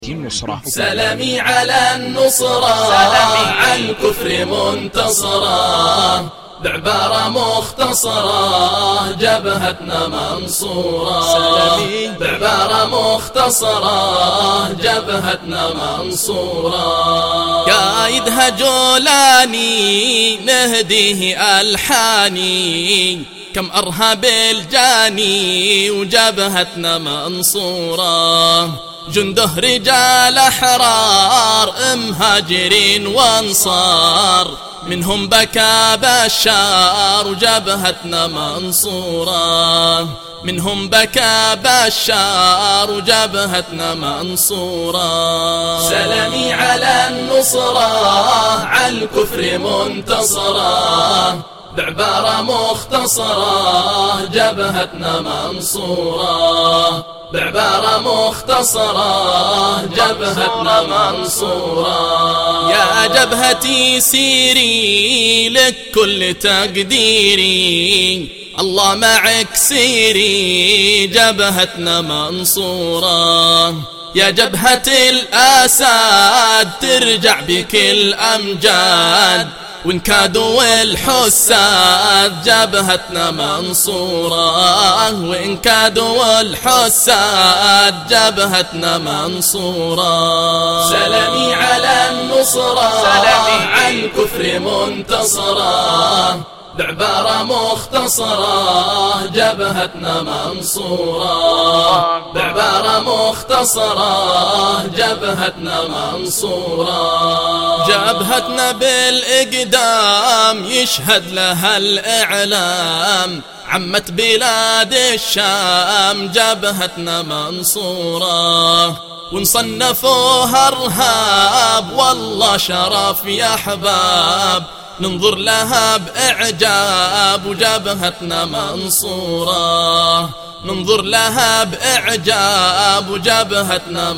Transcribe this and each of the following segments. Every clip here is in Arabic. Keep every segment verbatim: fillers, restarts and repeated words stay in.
النصرة. سلامي على النصرة، على الكفر منتصرة، بعبارة مختصرة جبهتنا منصورة. بعبارة مختصرة جبهتنا منصورة. قايدها جولاني نهديه ألحاني، كم أرهب الجاني وجبهتنا منصورة. جنده رجال أحرار مهاجرين وانصار، منهم بكى بشار وجبهتنا منصورة. منهم بكى بشار وجبهتنا منصورة. سلامي على النصرة، على الكفر منتصرة، بعبارة مختصرة جبهتنا منصورة. بعبارة مختصرة جبهتنا منصورة. يا جبهتي سيري لك كل تقديري، الله معك سيري جبهتنا منصورة. يا جبهة الأسد ترجع بك الأمجاد، وإن كادوا الحساد جبهتنا منصورة. وإن كادوا الحساد جبهتنا منصورة. سلامي على النصرة، على الكفر منتصرة، بعبارة مختصرة جبهتنا منصورة. بعبارة مختصرة جبهتنا منصورة. جبهتنا بالإقدام يشهد لها الإعلام، عمت بلاد الشام جبهتنا منصورة. ونصنفوها إرهاب والله شرف يا أحباب، ننظر لها بإعجاب وجبهتنا منصورة. ننظر لها بإعجاب وجبهتنا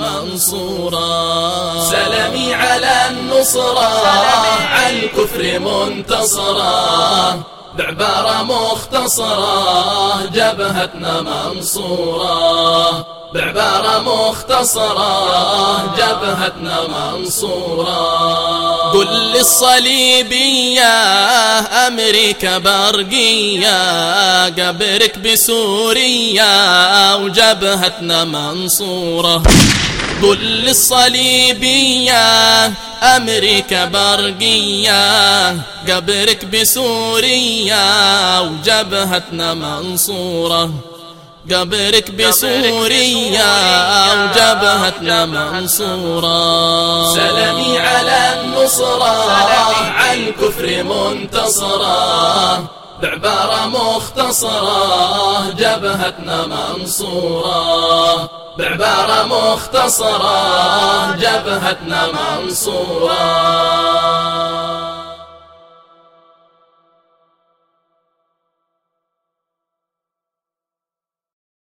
منصورة. سلامي على النصرة، على الكفر منتصرة، بعبارة مختصرة جبهتنا منصورة. بعبارة مختصرة جبهتنا منصورة. قل للصليبية أمريكا برقية، قبرك بسوريا وجبهتنا منصورة. قل للصليبية أمريكا برقية، قبرك بسوريا وجبهتنا منصورة. قبرك بسوريا وجبهتنا منصورة. سلامي على النصرة، على الكفر منتصرة، بعبارة مختصرة جبهتنا منصورة. بعبارة مختصرة جبهتنا منصورة.